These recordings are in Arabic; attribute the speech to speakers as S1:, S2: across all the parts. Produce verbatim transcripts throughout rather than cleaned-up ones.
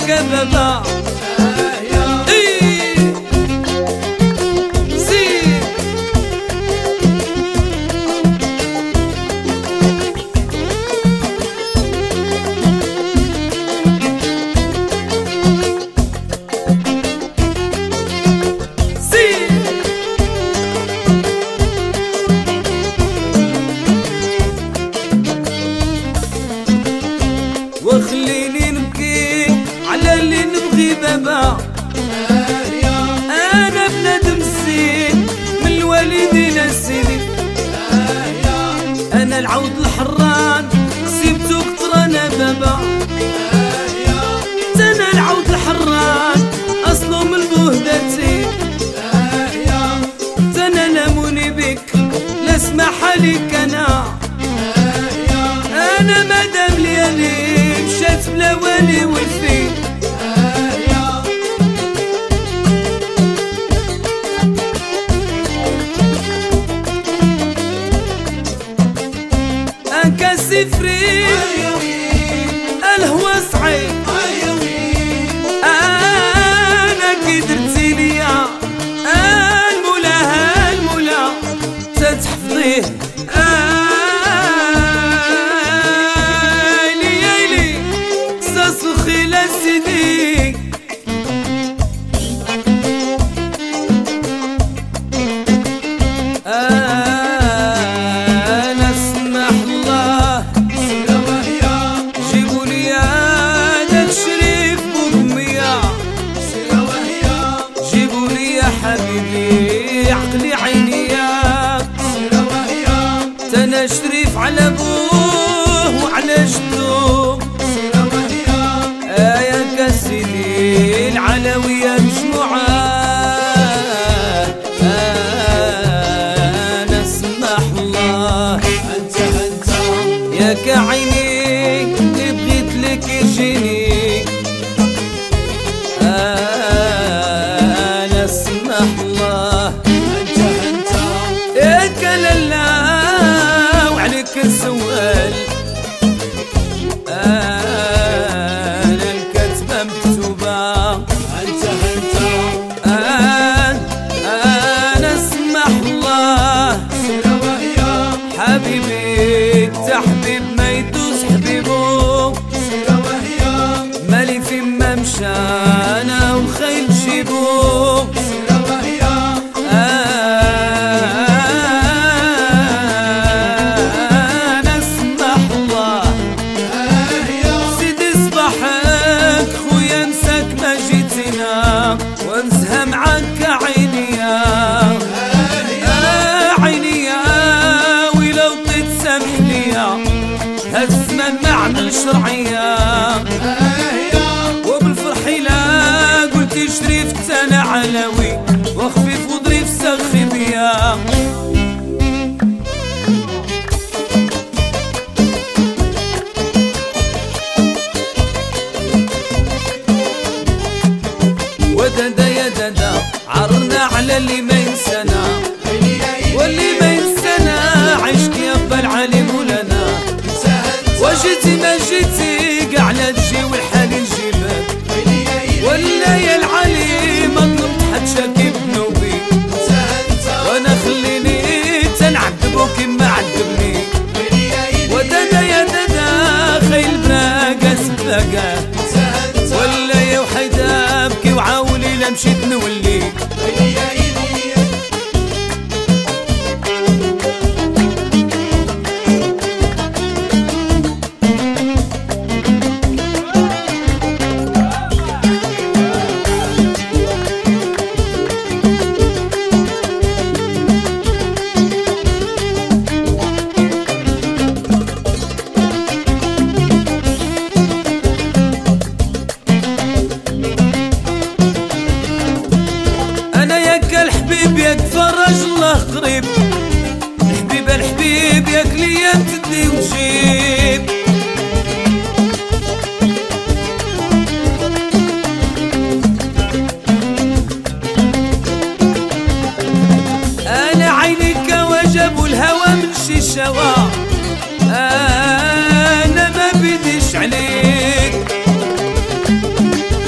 S1: يا بابا وخليني نبكي على اللي نبغي بابا. انا بنادم الزين من الوالدين السنين، انا العود الحران سيبتو كتر انا بابا. انا العود الحران اصله من بوهدتي، انا لاموني بك لا اسمح عليك. انا انا مادام ليالي مشات بلا والي والفي، انكاسي فريق الهوى صعيب. انا كي درتي ليا المولا المولا تتحفظيه. حبيبي عقلي عيني ياك تنا شريف على ابوه وعلى جدو. يا كسيدي العلوية مجموعة انا اسمح الله. انت انت يا كعيني اللي بغيت لك يجيني. الله انت انت ياك لالا وعليك السؤال. انا الكتبه مكتوبه انت انت انا انا اسمح الله. حبيبي انت حبيب ما يدوز حبيبه، مالي فين ما مشى انا والخيل جيبوه. وانزها معاك عينيا آه عينيا ولو تتسامح ليا هالزمان ما عمل شرعية. وبالفرح لا قلت شريفت انا علوي وخفيف وظريف سخي بيا. ودادا يا دادا عرنا على اللي ما ينسانا، واللي ما ينسانا عشق يابا العلي مولانا. وجيتي ما جيتي قاع لا تجي والحال نجيبك، ولا يا العلي ما طلبت حد شاكي بذنوبي. وانا خليني تنعذبو كيما عذبني. ودادا يا دادا خيل براقة سباقة، ولا يا وحيدة بكي وعاولي لا مشيت نولي. ياك فرج الله قريب، الحبيب الحبيب ياك ليا تدي وتجيب. انا عينيك وجب الهوى من شي شوا، انا ما بديش عليك.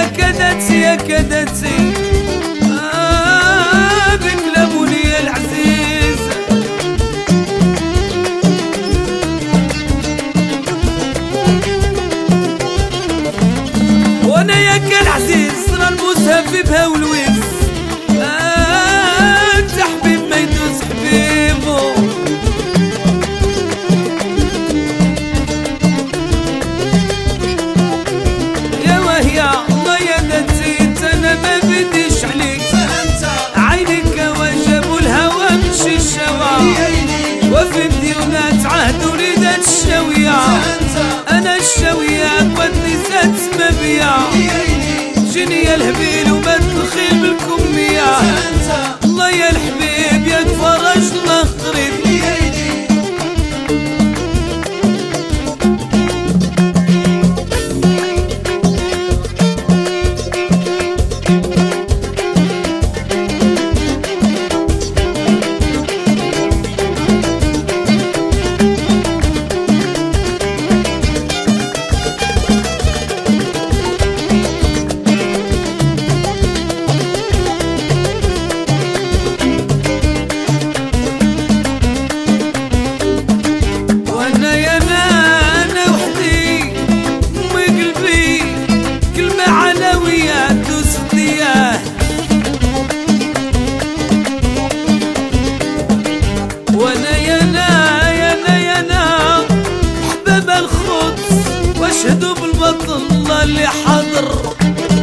S1: كدتي يا كدتي آه بكلموني يا العزيز وانا ياك العزيز راه المسهف بها والويس آه انت حبيب ما يدوز حبيبو يا وهي الله يا نتيت انا ما بديش عليك عينك وجب الهوى مشي الشوا وفي مديونات عهد وليدات الشاوية انا الشاوية ودني زاد سما بيا جيني يا الهبيل وما تدخل بالكمية الله يا الحبيب يا فرج الله قريب وانا يانا يانا يانا حباب الخبز واشهدوا بالبطل الله اللي حاضر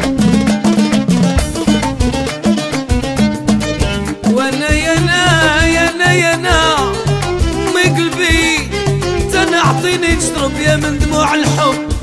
S1: وانا يانا يانا يانا امي قلبي تنعطيني تشرب يا من دموع الحب